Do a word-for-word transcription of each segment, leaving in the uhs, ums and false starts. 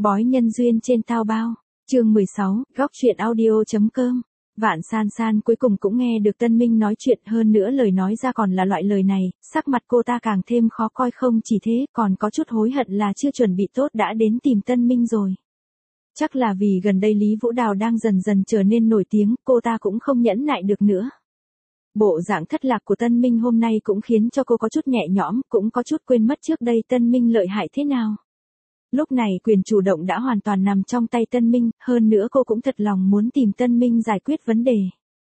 Bói nhân duyên trên Tao Bao, chương mười sáu, góc truyện audio chấm com. Vạn San San cuối cùng cũng nghe được Tân Minh nói chuyện, hơn nữa lời nói ra còn là loại lời này, sắc mặt cô ta càng thêm khó coi, không chỉ thế còn có chút hối hận là chưa chuẩn bị tốt đã đến tìm Tân Minh rồi. Chắc là vì gần đây Lý Vũ Đào đang dần dần trở nên nổi tiếng, cô ta cũng không nhẫn nại được nữa. Bộ dạng thất lạc của Tân Minh hôm nay cũng khiến cho cô có chút nhẹ nhõm, cũng có chút quên mất trước đây Tân Minh lợi hại thế nào. Lúc này quyền chủ động đã hoàn toàn nằm trong tay Tân Minh, hơn nữa cô cũng thật lòng muốn tìm Tân Minh giải quyết vấn đề.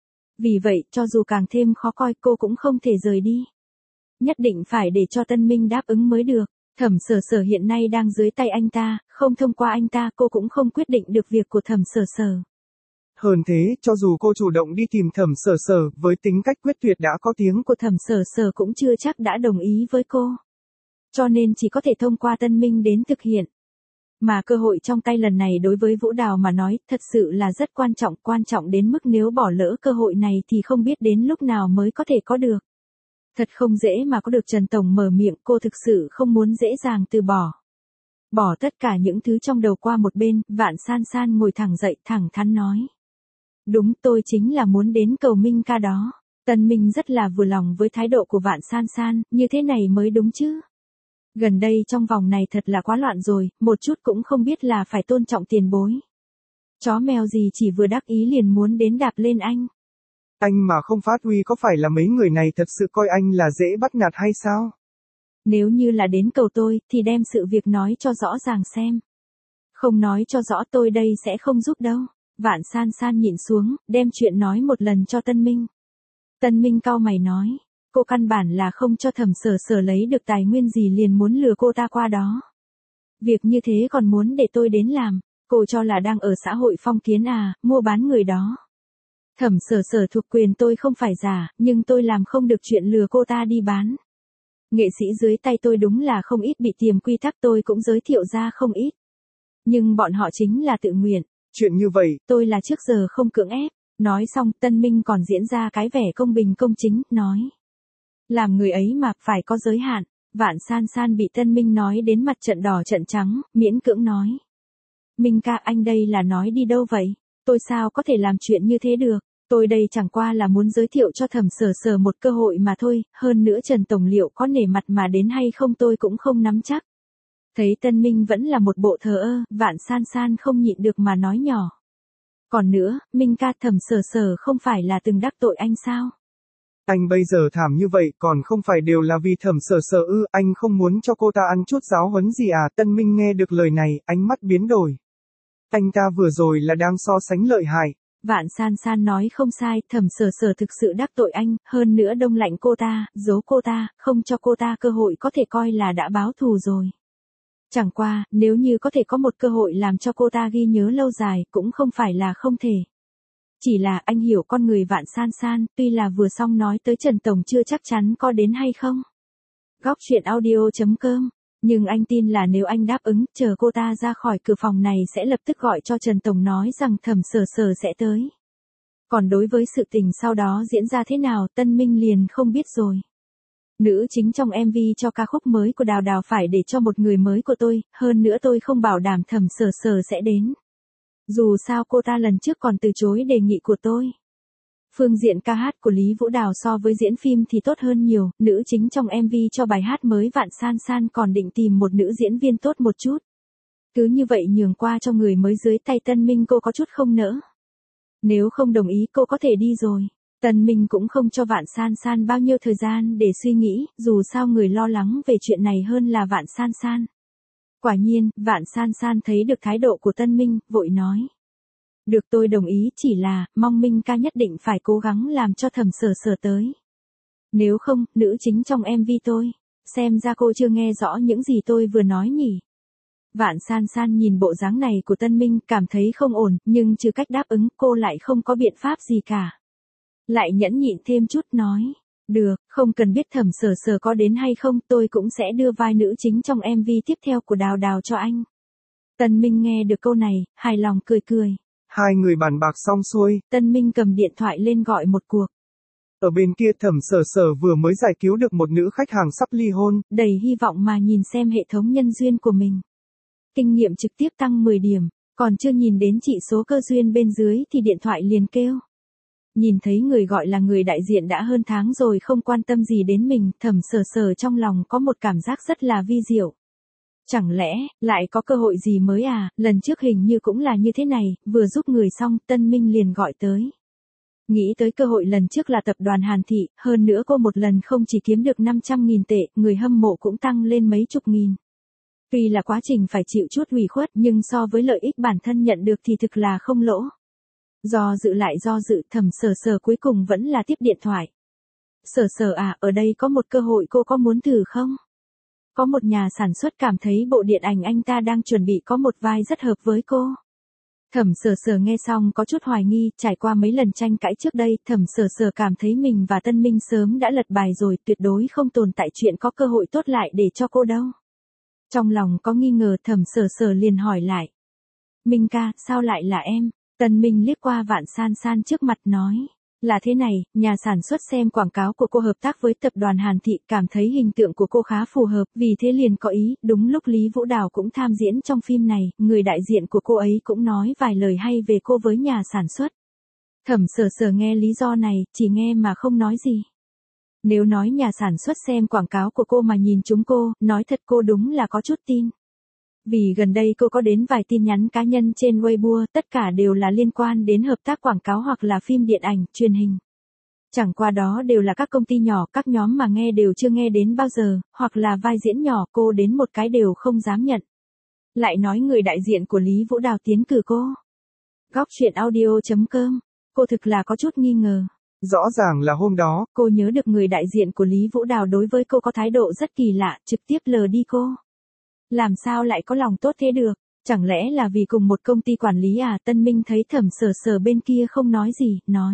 Vì vậy, cho dù càng thêm khó coi cô cũng không thể rời đi. Nhất định phải để cho Tân Minh đáp ứng mới được. Thẩm Sở Sở hiện nay đang dưới tay anh ta, không thông qua anh ta cô cũng không quyết định được việc của Thẩm Sở Sở. Hơn thế, cho dù cô chủ động đi tìm Thẩm Sở Sở, với tính cách quyết tuyệt đã có tiếng của Thẩm Sở Sở cũng chưa chắc đã đồng ý với cô. Cho nên chỉ có thể thông qua Tân Minh đến thực hiện. Mà cơ hội trong tay lần này đối với Vũ Đào mà nói thật sự là rất quan trọng, quan trọng đến mức nếu bỏ lỡ cơ hội này thì không biết đến lúc nào mới có thể có được. Thật không dễ mà có được Trần Tổng mở miệng, cô thực sự không muốn dễ dàng từ bỏ. Bỏ tất cả những thứ trong đầu qua một bên, Vạn San San ngồi thẳng dậy thẳng thắn nói. Đúng, tôi chính là muốn đến cầu Minh ca đó. Tân Minh rất là vừa lòng với thái độ của Vạn San San, như thế này mới đúng chứ. Gần đây trong vòng này thật là quá loạn rồi, một chút cũng không biết là phải tôn trọng tiền bối. Chó mèo gì chỉ vừa đắc ý liền muốn đến đạp lên anh. Anh mà không phát huy có phải là mấy người này thật sự coi anh là dễ bắt nạt hay sao? Nếu như là đến cầu tôi, thì đem sự việc nói cho rõ ràng xem. Không nói cho rõ tôi đây sẽ không giúp đâu. Vạn San San nhịn xuống, đem chuyện nói một lần cho Tân Minh. Tân Minh cau mày nói. Cô căn bản là không cho Thẩm Sở Sở lấy được tài nguyên gì liền muốn lừa cô ta qua đó. Việc như thế còn muốn để tôi đến làm, cô cho là đang ở xã hội phong kiến à, mua bán người đó. Thẩm Sở Sở thuộc quyền tôi không phải giả, nhưng tôi làm không được chuyện lừa cô ta đi bán. Nghệ sĩ dưới tay tôi đúng là không ít bị tiềm quy tắc, tôi cũng giới thiệu ra không ít. Nhưng bọn họ chính là tự nguyện. Chuyện như vậy, tôi là trước giờ không cưỡng ép. Nói xong Tân Minh còn diễn ra cái vẻ công bình công chính, nói. Làm người ấy mà phải có giới hạn. Vạn San San bị Tân Minh nói đến mặt trận đỏ trận trắng, miễn cưỡng nói. Minh ca, anh đây là nói đi đâu vậy? Tôi sao có thể làm chuyện như thế được? Tôi đây chẳng qua là muốn giới thiệu cho Thẩm Sở Sở một cơ hội mà thôi, hơn nữa Trần Tổng liệu có nể mặt mà đến hay không tôi cũng không nắm chắc. Thấy Tân Minh vẫn là một bộ thờ ơ, Vạn San San không nhịn được mà nói nhỏ. Còn nữa, Minh ca, Thẩm Sở Sở không phải là từng đắc tội anh sao? Anh bây giờ thảm như vậy còn không phải đều là vì Thẩm Sở Sở ư? Anh không muốn cho cô ta ăn chút giáo huấn gì à? Tân Minh nghe được lời này, ánh mắt biến đổi. Anh ta vừa rồi là đang so sánh lợi hại. Vạn San San nói không sai, Thẩm Sở Sở thực sự đắc tội anh, hơn nữa đông lạnh cô ta, giấu cô ta, không cho cô ta cơ hội có thể coi là đã báo thù rồi. Chẳng qua, nếu như có thể có một cơ hội làm cho cô ta ghi nhớ lâu dài, cũng không phải là không thể. Chỉ là anh hiểu con người Vạn San San, tuy là vừa xong nói tới Trần Tổng chưa chắc chắn có đến hay không. Góc truyện audio chấm com. Nhưng anh tin là nếu anh đáp ứng, chờ cô ta ra khỏi cửa phòng này sẽ lập tức gọi cho Trần Tổng nói rằng Thẩm Sở Sở sẽ tới. Còn đối với sự tình sau đó diễn ra thế nào, Tân Minh liền không biết rồi. Nữ chính trong em vê cho ca khúc mới của Đào Đào phải để cho một người mới của tôi, hơn nữa tôi không bảo đảm Thẩm Sở Sở sẽ đến. Dù sao cô ta lần trước còn từ chối đề nghị của tôi. Phương diện ca hát của Lý Vũ Đào so với diễn phim thì tốt hơn nhiều, nữ chính trong em vê cho bài hát mới Vạn San San còn định tìm một nữ diễn viên tốt một chút. Cứ như vậy nhường qua cho người mới dưới tay Tân Minh cô có chút không nỡ. Nếu không đồng ý cô có thể đi rồi. Tân Minh cũng không cho Vạn San San bao nhiêu thời gian để suy nghĩ, dù sao người lo lắng về chuyện này hơn là Vạn San San. Quả nhiên, Vạn San San thấy được thái độ của Tân Minh, vội nói. Được, tôi đồng ý, chỉ là, mong Minh ca nhất định phải cố gắng làm cho Thẩm Sở Sở tới. Nếu không, nữ chính trong em vê tôi, xem ra cô chưa nghe rõ những gì tôi vừa nói nhỉ. Vạn San San nhìn bộ dáng này của Tân Minh, cảm thấy không ổn, nhưng trừ cách đáp ứng, cô lại không có biện pháp gì cả. Lại nhẫn nhịn thêm chút nói, được, không cần biết Thẩm Sở Sở có đến hay không, tôi cũng sẽ đưa vai nữ chính trong em vê tiếp theo của Đào Đào cho anh. Tân Minh nghe được câu này, hài lòng cười cười. Hai người bàn bạc xong xuôi, Tân Minh cầm điện thoại lên gọi một cuộc. Ở bên kia Thẩm Sở Sở vừa mới giải cứu được một nữ khách hàng sắp ly hôn, đầy hy vọng mà nhìn xem hệ thống nhân duyên của mình. Kinh nghiệm trực tiếp tăng mười điểm, còn chưa nhìn đến chỉ số cơ duyên bên dưới thì điện thoại liền kêu. Nhìn thấy người gọi là người đại diện đã hơn tháng rồi không quan tâm gì đến mình, Thẩm Sở Sở trong lòng có một cảm giác rất là vi diệu. Chẳng lẽ, lại có cơ hội gì mới à, lần trước hình như cũng là như thế này, vừa giúp người xong, Tân Minh liền gọi tới. Nghĩ tới cơ hội lần trước là tập đoàn Hàn Thị, hơn nữa cô một lần không chỉ kiếm được năm trăm nghìn tệ, người hâm mộ cũng tăng lên mấy chục nghìn. Tuy là quá trình phải chịu chút ủy khuất nhưng so với lợi ích bản thân nhận được thì thực là không lỗ. Do dự lại do dự, Thẩm Sở Sở cuối cùng vẫn là tiếp điện thoại. Sở Sở à, ở đây có một cơ hội cô có muốn thử không? Có một nhà sản xuất cảm thấy bộ điện ảnh anh ta đang chuẩn bị có một vai rất hợp với cô. Thẩm Sở Sở nghe xong có chút hoài nghi, trải qua mấy lần tranh cãi trước đây, Thẩm Sở Sở cảm thấy mình và Tân Minh sớm đã lật bài rồi, tuyệt đối không tồn tại chuyện có cơ hội tốt lại để cho cô đâu. Trong lòng có nghi ngờ, Thẩm Sở Sở liền hỏi lại. Minh ca, sao lại là em? Tân Minh liếc qua Vạn San San trước mặt nói. Là thế này, nhà sản xuất xem quảng cáo của cô hợp tác với tập đoàn Hàn Thị, cảm thấy hình tượng của cô khá phù hợp, vì thế liền có ý, đúng lúc Lý Vũ Đào cũng tham diễn trong phim này, người đại diện của cô ấy cũng nói vài lời hay về cô với nhà sản xuất. Thẩm Sở Sở nghe lý do này, chỉ nghe mà không nói gì. Nếu nói nhà sản xuất xem quảng cáo của cô mà nhìn chúng cô, nói thật cô đúng là có chút tin. Vì gần đây cô có đến vài tin nhắn cá nhân trên Weibo, tất cả đều là liên quan đến hợp tác quảng cáo hoặc là phim điện ảnh, truyền hình. Chẳng qua đó đều là các công ty nhỏ, các nhóm mà nghe đều chưa nghe đến bao giờ, hoặc là vai diễn nhỏ, cô đến một cái đều không dám nhận. Lại nói người đại diện của Lý Vũ Đào tiến cử cô. Góc truyện audio chấm com, cô thực là có chút nghi ngờ. Rõ ràng là hôm đó, cô nhớ được người đại diện của Lý Vũ Đào đối với cô có thái độ rất kỳ lạ, trực tiếp lờ đi cô. Làm sao lại có lòng tốt thế được, chẳng lẽ là vì cùng một công ty quản lý à? Tân Minh thấy Thẩm Sở Sở bên kia không nói gì, nói.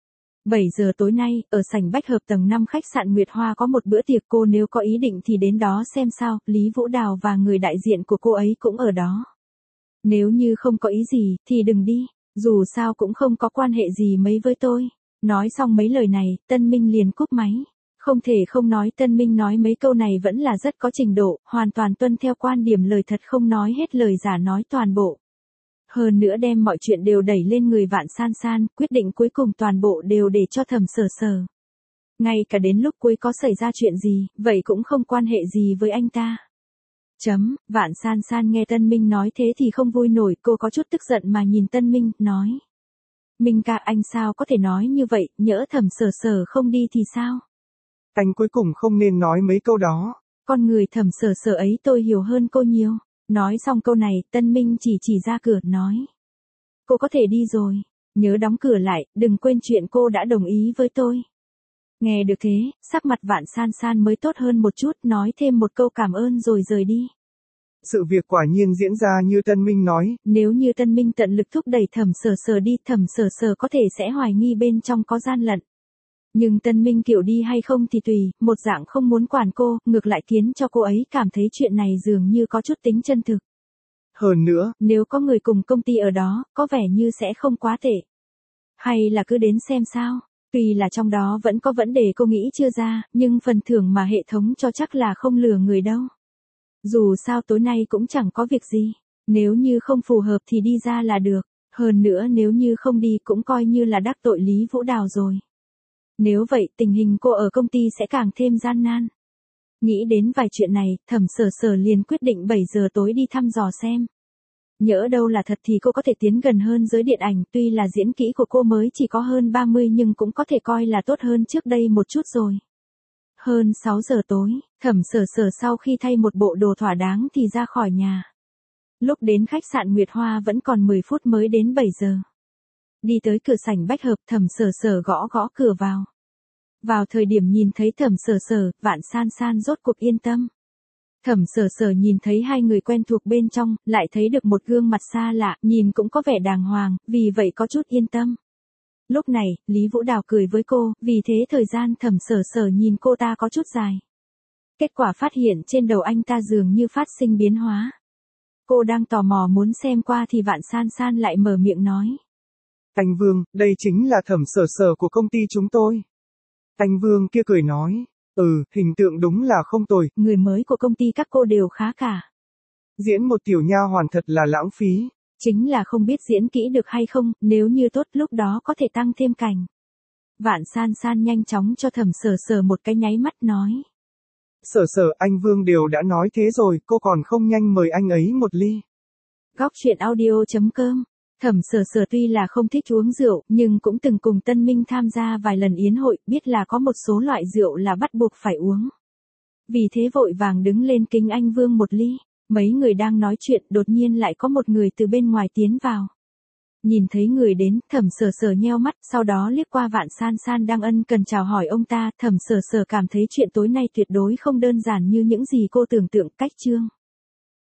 bảy giờ tối nay, ở sảnh Bách Hợp tầng năm khách sạn Nguyệt Hoa có một bữa tiệc, cô nếu có ý định thì đến đó xem sao, Lý Vũ Đào và người đại diện của cô ấy cũng ở đó. Nếu như không có ý gì, thì đừng đi, dù sao cũng không có quan hệ gì mấy với tôi. Nói xong mấy lời này, Tân Minh liền cúp máy. Không thể không nói Tân Minh nói mấy câu này vẫn là rất có trình độ, hoàn toàn tuân theo quan điểm lời thật không nói hết lời giả nói toàn bộ. Hơn nữa đem mọi chuyện đều đẩy lên người Vạn San San, quyết định cuối cùng toàn bộ đều để cho Thẩm Sở Sở. Ngay cả đến lúc cuối có xảy ra chuyện gì, vậy cũng không quan hệ gì với anh ta. Chấm, Vạn San San nghe Tân Minh nói thế thì không vui nổi, cô có chút tức giận mà nhìn Tân Minh, nói. Minh ca, anh sao có thể nói như vậy, nhỡ Thẩm Sở Sở không đi thì sao? Anh cuối cùng không nên nói mấy câu đó. Con người Thẩm Sở Sở ấy tôi hiểu hơn cô nhiều. Nói xong câu này, Tân Minh chỉ chỉ ra cửa, nói. Cô có thể đi rồi, nhớ đóng cửa lại, đừng quên chuyện cô đã đồng ý với tôi. Nghe được thế, sắc mặt Vạn San San mới tốt hơn một chút, nói thêm một câu cảm ơn rồi rời đi. Sự việc quả nhiên diễn ra như Tân Minh nói. Nếu như Tân Minh tận lực thúc đẩy Thẩm Sở Sở đi, Thẩm Sở Sở có thể sẽ hoài nghi bên trong có gian lận. Nhưng Tân Minh kiểu đi hay không thì tùy, một dạng không muốn quản cô, ngược lại khiến cho cô ấy cảm thấy chuyện này dường như có chút tính chân thực. Hơn nữa, nếu có người cùng công ty ở đó, có vẻ như sẽ không quá tệ. Hay là cứ đến xem sao, tuy là trong đó vẫn có vấn đề cô nghĩ chưa ra, nhưng phần thưởng mà hệ thống cho chắc là không lừa người đâu. Dù sao tối nay cũng chẳng có việc gì, nếu như không phù hợp thì đi ra là được, hơn nữa nếu như không đi cũng coi như là đắc tội Lý Vũ Đào rồi. Nếu vậy, tình hình cô ở công ty sẽ càng thêm gian nan. Nghĩ đến vài chuyện này, Thẩm Sở Sở liền quyết định bảy giờ tối đi thăm dò xem. Nhỡ đâu là thật thì cô có thể tiến gần hơn giới điện ảnh, tuy là diễn kỹ của cô mới chỉ có hơn ba mươi nhưng cũng có thể coi là tốt hơn trước đây một chút rồi. Hơn sáu giờ tối, Thẩm Sở Sở sau khi thay một bộ đồ thỏa đáng thì ra khỏi nhà. Lúc đến khách sạn Nguyệt Hoa vẫn còn mười phút mới đến bảy giờ. Đi tới cửa sảnh Bách Hợp, Thẩm Sở Sở gõ gõ cửa vào. Vào thời điểm nhìn thấy Thẩm Sở Sở, Vạn San San rốt cuộc yên tâm. Thẩm Sở Sở nhìn thấy hai người quen thuộc bên trong, lại thấy được một gương mặt xa lạ, nhìn cũng có vẻ đàng hoàng, vì vậy có chút yên tâm. Lúc này, Lý Vũ Đào cười với cô, vì thế thời gian Thẩm Sở Sở nhìn cô ta có chút dài. Kết quả phát hiện trên đầu anh ta dường như phát sinh biến hóa. Cô đang tò mò muốn xem qua thì Vạn San San lại mở miệng nói. Anh Vương, đây chính là Thẩm Sở Sở của công ty chúng tôi. Anh Vương kia cười nói, ừ, hình tượng đúng là không tồi. Người mới của công ty các cô đều khá cả. Diễn một tiểu nha hoàn thật là lãng phí. Chính là không biết diễn kỹ được hay không, nếu như tốt lúc đó có thể tăng thêm cảnh. Vạn San San nhanh chóng cho Thẩm Sở Sở một cái nháy mắt nói. Sở Sở, anh Vương đều đã nói thế rồi, cô còn không nhanh mời anh ấy một ly. Góc truyện audio chấm com. Thẩm Sở Sở tuy là không thích uống rượu, nhưng cũng từng cùng Tân Minh tham gia vài lần yến hội, biết là có một số loại rượu là bắt buộc phải uống. Vì thế vội vàng đứng lên kính anh Vương một ly. Mấy người đang nói chuyện, đột nhiên lại có một người từ bên ngoài tiến vào. Nhìn thấy người đến, Thẩm Sở Sở nheo mắt, sau đó liếc qua Vạn San San đang ân cần chào hỏi ông ta, Thẩm Sở Sở cảm thấy chuyện tối nay tuyệt đối không đơn giản như những gì cô tưởng tượng. Cách chương